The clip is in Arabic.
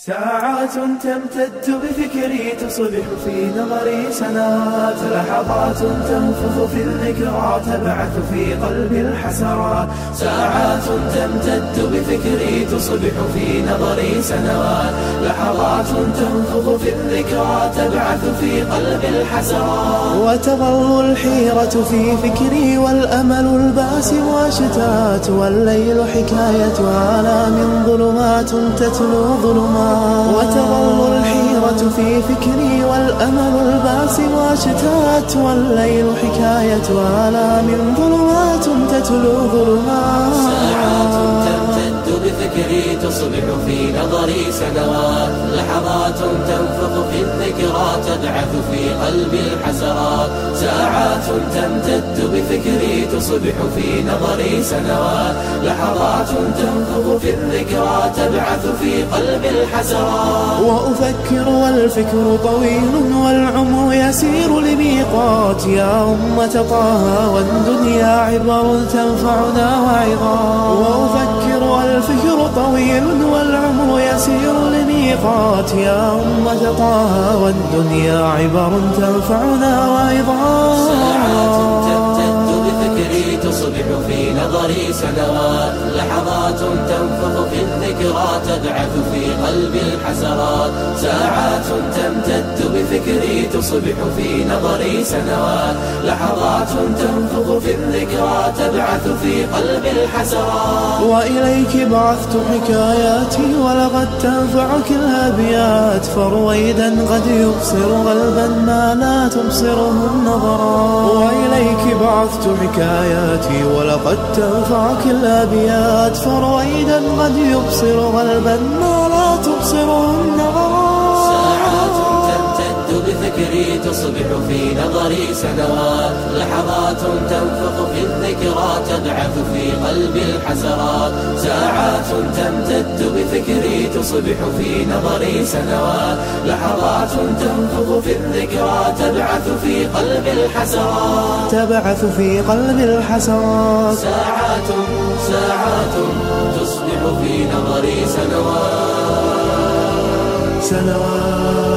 ساعات تمتد بفكري تصبح في نظري سنوات، لحظات تنفض في الذكرى تبعث في قلبي الحسرات. ساعات تمتد بفكري تصبح في نظري سنوات، لحظات تنفض في الذكرى تبعث في قلبي الحسرات. وتظل الحيرة في فكري والأمل الباسم واشتات، والليل حكاية آلام ظلمات تتلو ظلمات. وتظل الحيرة في فكري والأمل الباسم واشتات، والليل حكاية آلام ظلمات تتلو ظلمات. ساعات تمتد بفكري تصبح في نظري سنوات، لحظات تنفض في الذكرى تبعث في قلبي الحسرات. ساعات تمتد بفكري تصبح في نظري سنوات، لحظات تنفض في الذكرى تبعث في قلبي الحسرات. وأفكر والفكر طويل والعمر يسير لميقات، يا أمة طه والدنيا عبر تنفعنا وعظات. وأفكر والفكر طويل والعمر يسير لميقات، يا أمة طه والدنيا عبر تنفعنا وعظات. ساعات تمتد بفكري تصبح في نظري سنوات، لحظات تنفض في الذكرى تبعث في قلبي الحسرات. ساعات تمتد بفكري تصبح في نظري سنوات، لحظات تنفض في الذكرى تبعث في قلبي الحسرات. وإليك بعثت حكاياتي ولقد تنفعك الأبيات، فرويدا قد يبصر قلبا ما لا تبصره النظرات. وإليك بعثت حكاياتي ولقد تنفعك الأبيات، فرويدا قد يبصر قلبا ما لا تبصره النظرات. ساعات تمتد بفكري تصبح في نظري سنوات، لحظات تنفض في الذكرى تبعث في قلبي الحسرات. ساعات تمتد بفكري تصبح في نظري سنوات، لحظات تنفض في الذكرى تبعث في قلبي الحسرات. تبعث في قلبي الحسرات. ساعات تصبح في نظري سنوات.